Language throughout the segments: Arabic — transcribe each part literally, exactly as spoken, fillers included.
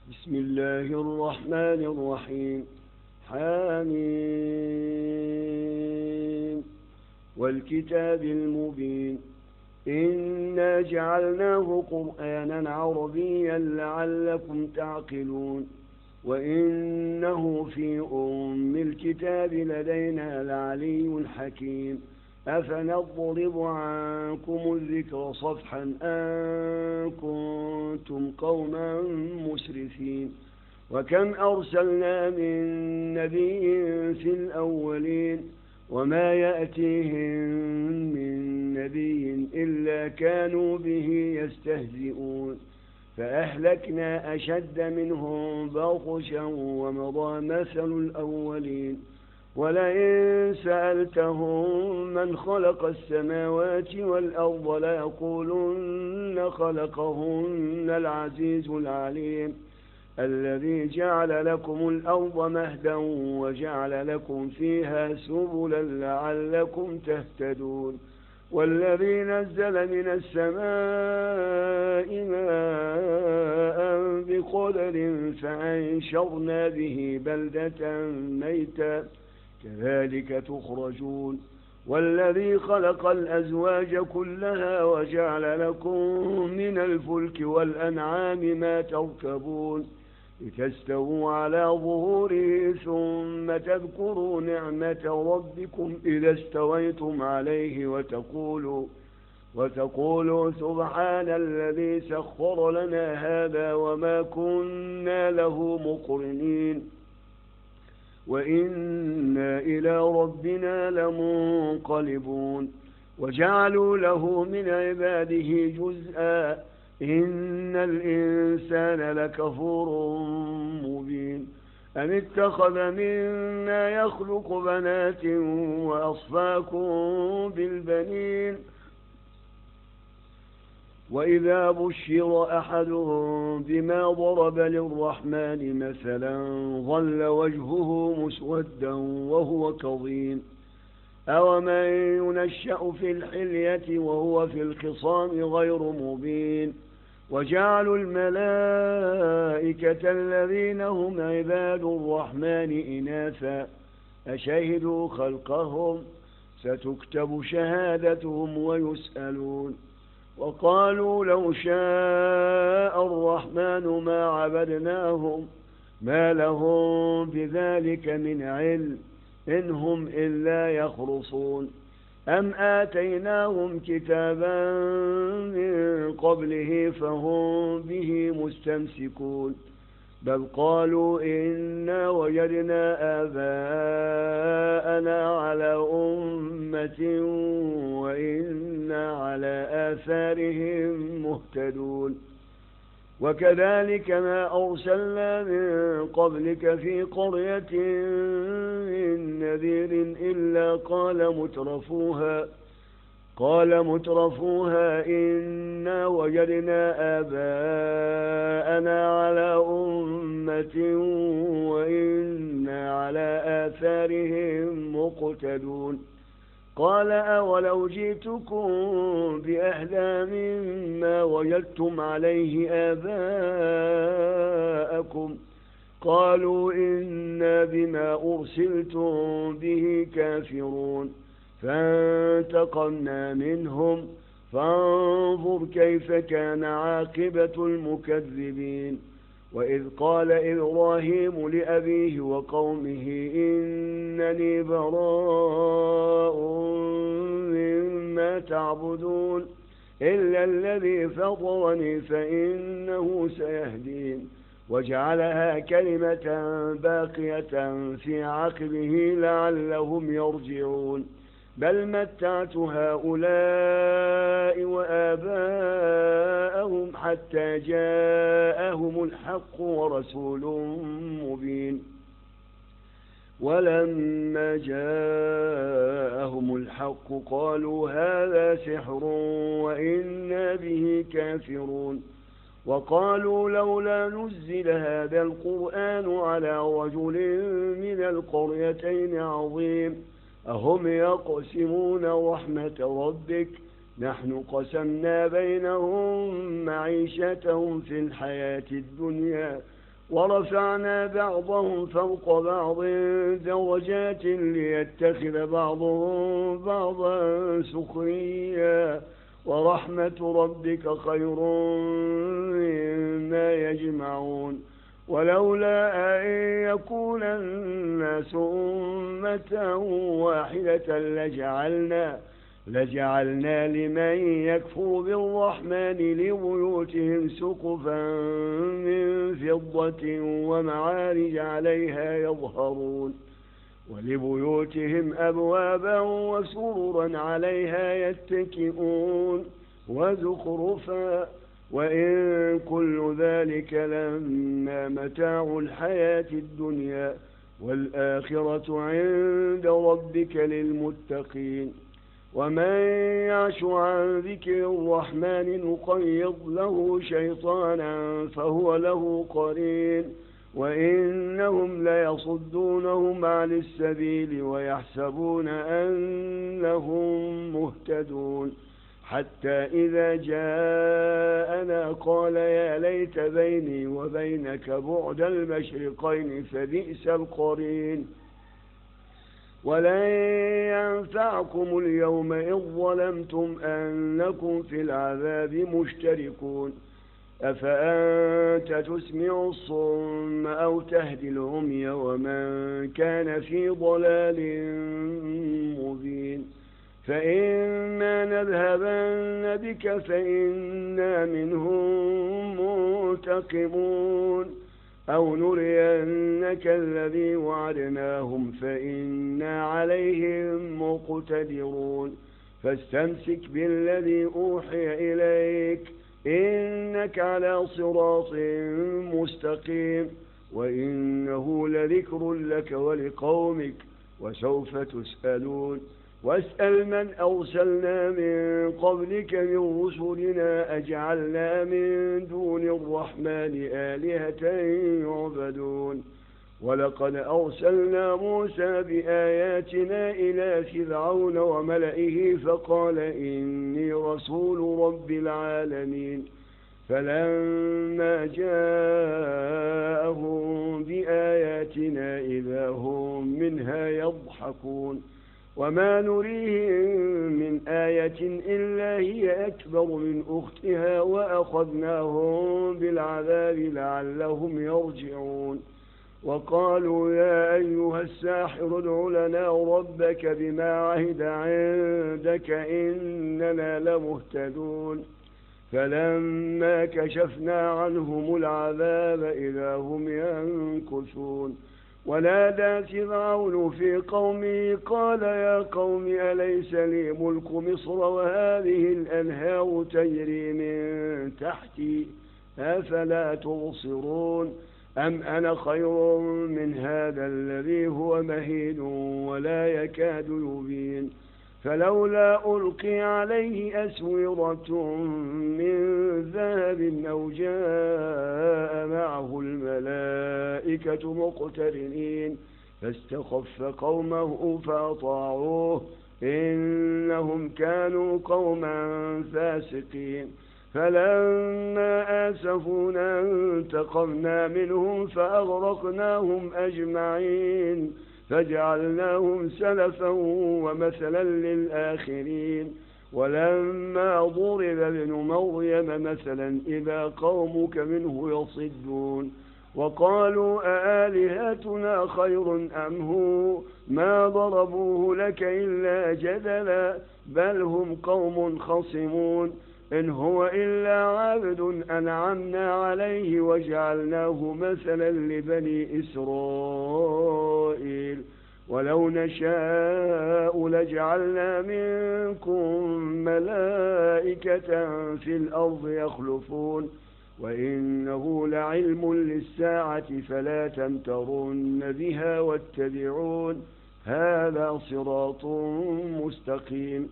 بسم الله الرحمن الرحيم. حميم والكتاب المبين. إنا جعلناه قرآنا عربيا لعلكم تعقلون. وإنه في أم الكتاب لدينا لعلي حكيم. أفنضرب عنكم الذكر صفحا أن كنتم قوما مسرفين. وكم أرسلنا من نبي في الأولين وما يأتيهم من نبي إلا كانوا به يستهزئون. فأهلكنا أشد منهم بطشا ومضى مثل الأولين. ولئن سألتهم من خلق السماوات والأرض ليقولن خلقهن العزيز العليم الذي جعل لكم الأرض مهدا وجعل لكم فيها سبلا لعلكم تهتدون. والذي نزل من السماء ماء بقدر فأنشرنا به بلدة ميتا كذلك تخرجون. والذي خلق الأزواج كلها وجعل لكم من الفلك والأنعام ما تركبون لتستووا على ظهوره ثم تذكروا نعمة ربكم إذا استويتم عليه وتقولوا وتقولوا سبحان الذي سخر لنا هذا وما كنا له مقرنين وإنا إلى ربنا لمنقلبون. وجعلوا له من عباده جزءا إن الإنسان لكفور مبين. أم اتخذ مما يخلق بنات وأصفاكم بالبنين وإذا بشر أحدهم بما ضرب للرحمن مثلا ظل وجهه مسودا وهو كظيم. أومن ينشأ في الحلية وهو في الخصام غير مبين. وجعلوا الملائكة الذين هم عباد الرحمن إناثا أشهدوا خلقهم ستكتب شهادتهم ويسألون. وقالوا لو شاء الرحمن ما عبدناهم ما لهم بذلك من علم إن هم إلا يخرصون. أم آتيناهم كتابا من قبله فهم به مستمسكون بل قالوا إنا وجدنا آباءنا على أمة وإنا على آثارهم مهتدون. وكذلك ما أرسلنا من قبلك في قرية من نذير إلا قال مترفوها قال مترفوها إنا وجدنا آباءنا على أمة وإنا على آثارهم مقتدون. قال أولو جئتكم بأهدى مما وجدتم عليه آباءكم قالوا إنا بما أرسلتم به كافرون. فانتقمنا منهم فانظر كيف كان عاقبة المكذبين. وإذ قال إبراهيم لأبيه وقومه إنني براء مما تعبدون إلا الذي فطرني فإنه سيهدين. وجعلها كلمة باقية في عقبه لعلهم يرجعون. بل متعت هؤلاء وآباءهم حتى جاءهم الحق ورسول مبين. ولما جاءهم الحق قالوا هذا سحر وإنا به كافرون. وقالوا لولا نزل هذا القرآن على رجل من القريتين عظيم أهم يقسمون رحمة ربك نحن قسمنا بينهم معيشتهم في الحياة الدنيا ورفعنا بعضهم فوق بعض درجات ليتخذ بعضهم بعضا سخريا ورحمة ربك خير مما يجمعون ولولا أن يكون الناس أمة واحدة لجعلنا لجعلنا لمن يكفر بالرحمن لبيوتهم سقفا من فضة ومعارج عليها يظهرون ولبيوتهم أبوابا وسررا عليها يتكئون وزخرفا وإن كل ذلك لما متاع الحياة الدنيا والآخرة عند ربك للمتقين ومن يعش عن ذكر الرحمن نقيض له شيطانا فهو له قرين وإنهم ليصدونهم عن السبيل ويحسبون أنهم مهتدون حتى إذا جاءنا قال يا ليت بيني وبينك بعد المشرقين فبئس القرين ولن ينفعكم اليوم إذ ظلمتم أنكم في العذاب مشتركون أفأنت تسمع الصم أو تهدي العمي ومن كان في ضلال مبين فإما نذهبن بك فإنا منهم منتقمون أو نرينك الذي وعدناهم فإنا عليهم مقتدرون فاستمسك بالذي أوحي إليك إنك على صراط مستقيم وإنه لذكر لك ولقومك وسوف تسألون واسأل من أرسلنا من قبلك من رسلنا أجعلنا من دون الرحمن آلهة يعبدون ولقد أرسلنا موسى بآياتنا إلى فرعون وملئه فقال إني رسول رب العالمين فلما جاءهم بآياتنا إذا هم منها يضحكون وما نريهم من آية إلا هي أكبر من أختها وأخذناهم بالعذاب لعلهم يرجعون وقالوا يا أيها الساحر ادع لنا ربك بما عهد عندك إننا لمهتدون فلما كشفنا عنهم العذاب إذا هم ينكثون ونادى فرعون في قومه قال يا قوم أليس لي ملك مصر وهذه الأنهار تجري من تحتي أفلا تبصرون أم أنا خير من هذا الذي هو مهين ولا يكاد يبين فلولا ألقي عليه أسورة من ذهب أو جاء معه الملائكة مقترنين فاستخف قومه فأطاعوه إنهم كانوا قوما فاسقين فلما آسفونا انتقمنا منهم فأغرقناهم أجمعين فجعلناهم سلفا ومثلا للآخرين ولما ضرب ابن مريم مثلا إذا قومك منه يصدون وقالوا أآلهتنا خير أم هو ما ضربوه لك إلا جدلا بل هم قوم خصمون إن هو إلا عبد أنعمنا عليه وجعلناه مثلا لبني إسرائيل ولو نشاء لجعلنا منكم ملائكة في الأرض يخلفون وإنه لعلم للساعة فلا تمترن بها واتبعون هذا صراط مستقيم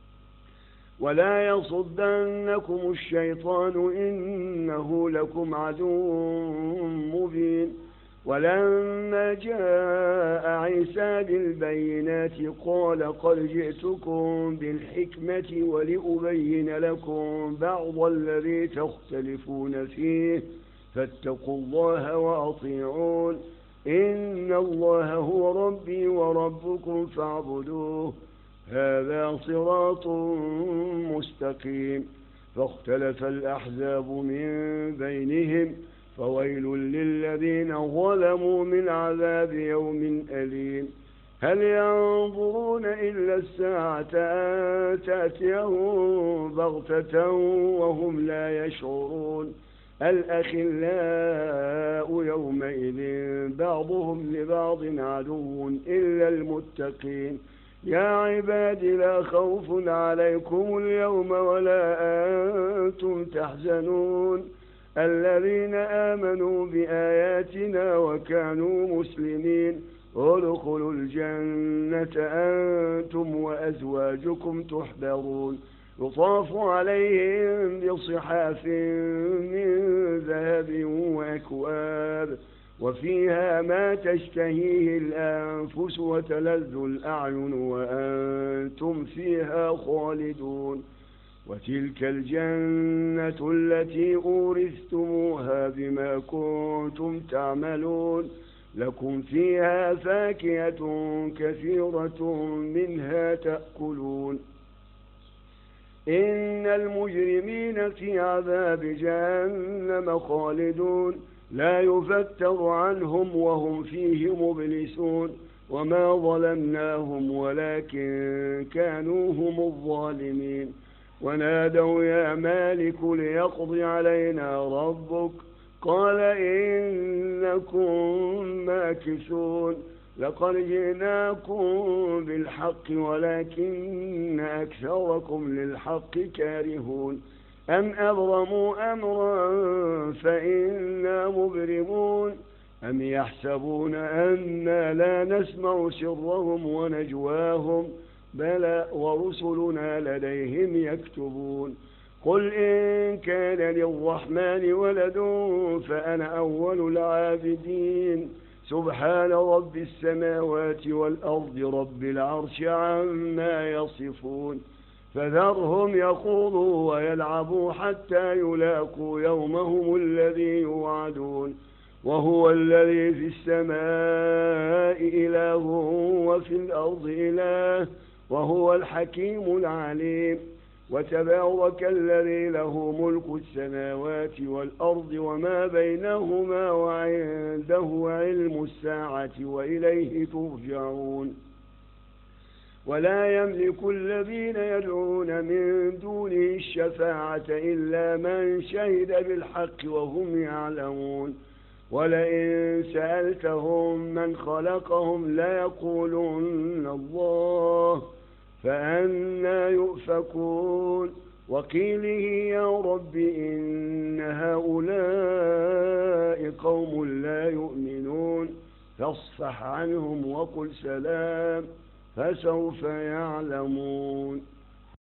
ولا يصدنكم الشيطان إنه لكم عدو مبين ولما جاء عيسى بالبينات قال قد جئتكم بالحكمة ولأبين لكم بعض الذي تختلفون فيه فاتقوا الله وأطيعون إن الله هو ربي وربكم فاعبدوه هذا صراط مستقيم فاختلف الأحزاب من بينهم فويل للذين ظلموا من عذاب يوم أليم هل ينظرون إلا الساعة أن تأتيهم بغتة وهم لا يشعرون الأخلاء يومئذ بعضهم لبعض عدو إلا المتقين يا عباد لا خوف عليكم اليوم ولا أنتم تحزنون الذين آمنوا بآياتنا وكانوا مسلمين ادخلوا الجنة أنتم وأزواجكم تحبرون يطاف عليهم بصحاف من ذهب وأكواب وفيها ما تشتهيه الأنفس وتلذ الأعين وأنتم فيها خالدون وتلك الجنة التي أورثتموها بما كنتم تعملون لكم فيها فاكهة كثيرة منها تأكلون إن المجرمين في عذاب جهنم خالدون لا يفتر عنهم وهم فيه مبلسون وما ظلمناهم ولكن كانوا هم الظالمين ونادوا يا مالك ليقض علينا ربك قال إنكم ماكثون لقد جئناكم بالحق ولكن أكثركم للحق كارهون أم أبرموا أمرا فإنا مبرمون أم يحسبون أنا لا نسمع سرهم ونجواهم بلى ورسلنا لديهم يكتبون قل إن كان للرحمن ولد فأنا أول العابدين سبحان رب السماوات والأرض رب العرش عما يصفون فذرهم يخوضوا ويلعبوا حتى يلاقوا يومهم الذي يوعدون وهو الذي في السماء إله وفي الأرض إله وهو الحكيم العليم وتبارك الذي له ملك السماوات والأرض وما بينهما وعنده علم الساعة وإليه ترجعون ولا يملك الذين يدعون من دونه الشفاعة إلا من شهد بالحق وهم يعلمون ولئن سألتهم من خلقهم ليقولن الله فأنى يؤفكون وقيله يا رب إن هؤلاء قوم لا يؤمنون فاصفح عنهم وقل سلام فسوف يعلمون.